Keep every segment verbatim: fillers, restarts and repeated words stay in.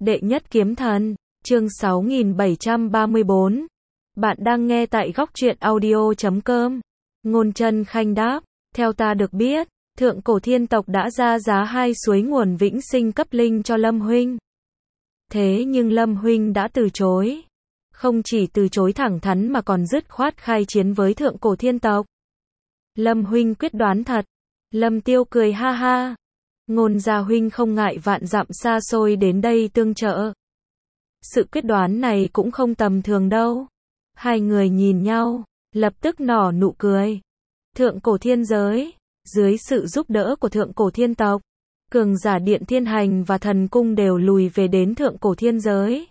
Đệ nhất kiếm thần, chương sáu nghìn bảy trăm ba mươi bốn. Bạn đang nghe tại góc truyện audio chấm com. Ngôn Chân Khanh đáp, theo ta được biết, thượng cổ thiên tộc đã ra giá hai suối nguồn vĩnh sinh cấp linh cho Lâm huynh. Thế nhưng Lâm huynh đã từ chối. Không chỉ từ chối thẳng thắn mà còn dứt khoát khai chiến với thượng cổ thiên tộc. Lâm huynh quyết đoán thật. Lâm Tiêu cười ha ha. Ngôn gia huynh không ngại vạn dặm xa xôi đến đây tương trợ. Sự quyết đoán này cũng không tầm thường đâu. Hai người nhìn nhau, lập tức nở nụ cười. Thượng cổ thiên giới, dưới sự giúp đỡ của thượng cổ thiên tộc, cường giả Điện Thiên Hành và Thần Cung đều lùi về đến thượng cổ thiên giới.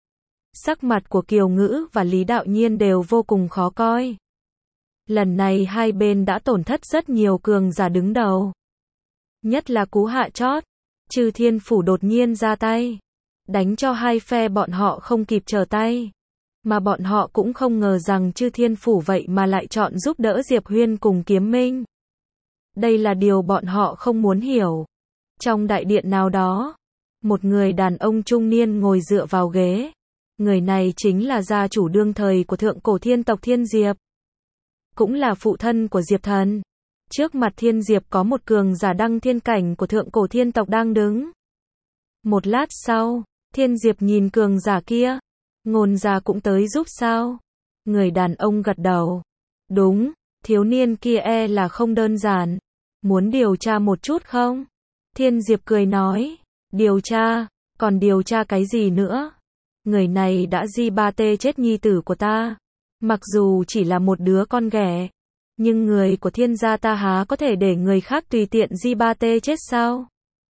Sắc mặt của Kiều Ngữ và Lý Đạo Nhiên đều vô cùng khó coi. Lần này hai bên đã tổn thất rất nhiều cường giả đứng đầu. Nhất là cú hạ chót, Chư Thiên Phủ đột nhiên ra tay, đánh cho hai phe bọn họ không kịp trở tay. Mà bọn họ cũng không ngờ rằng Chư Thiên Phủ vậy mà lại chọn giúp đỡ Diệp Huyên cùng Kiếm Minh. Đây là điều bọn họ không muốn hiểu. Trong đại điện nào đó, một người đàn ông trung niên ngồi dựa vào ghế. Người này chính là gia chủ đương thời của thượng cổ thiên tộc Thiên Diệp, cũng là phụ thân của Diệp Thần. Trước mặt Thiên Diệp có một cường giả đăng thiên cảnh của thượng cổ thiên tộc đang đứng. Một lát sau, Thiên Diệp nhìn cường giả kia. Ngôn gia cũng tới giúp sao? Người đàn ông gật đầu. Đúng, thiếu niên kia e là không đơn giản. Muốn điều tra một chút không? Thiên Diệp cười nói. Điều tra? Còn điều tra cái gì nữa? Người này đã di ba tê chết nhi tử của ta. Mặc dù chỉ là một đứa con ghẻ, nhưng người của Thiên gia ta há có thể để người khác tùy tiện di ba tê chết sao?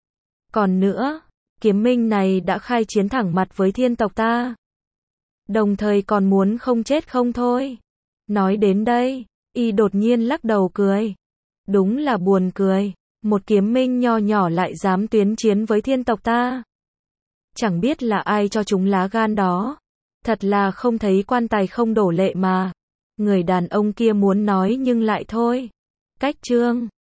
Còn nữa, Kiếm Minh này đã khai chiến thẳng mặt với thiên tộc ta. Đồng thời còn muốn không chết không thôi. Nói đến đây, y đột nhiên lắc đầu cười. Đúng là buồn cười. Một Kiếm Minh nho nhỏ lại dám tuyến chiến với thiên tộc ta. Chẳng biết là ai cho chúng lá gan đó. Thật là không thấy quan tài không đổ lệ mà. Người đàn ông kia muốn nói nhưng lại thôi. Cách chương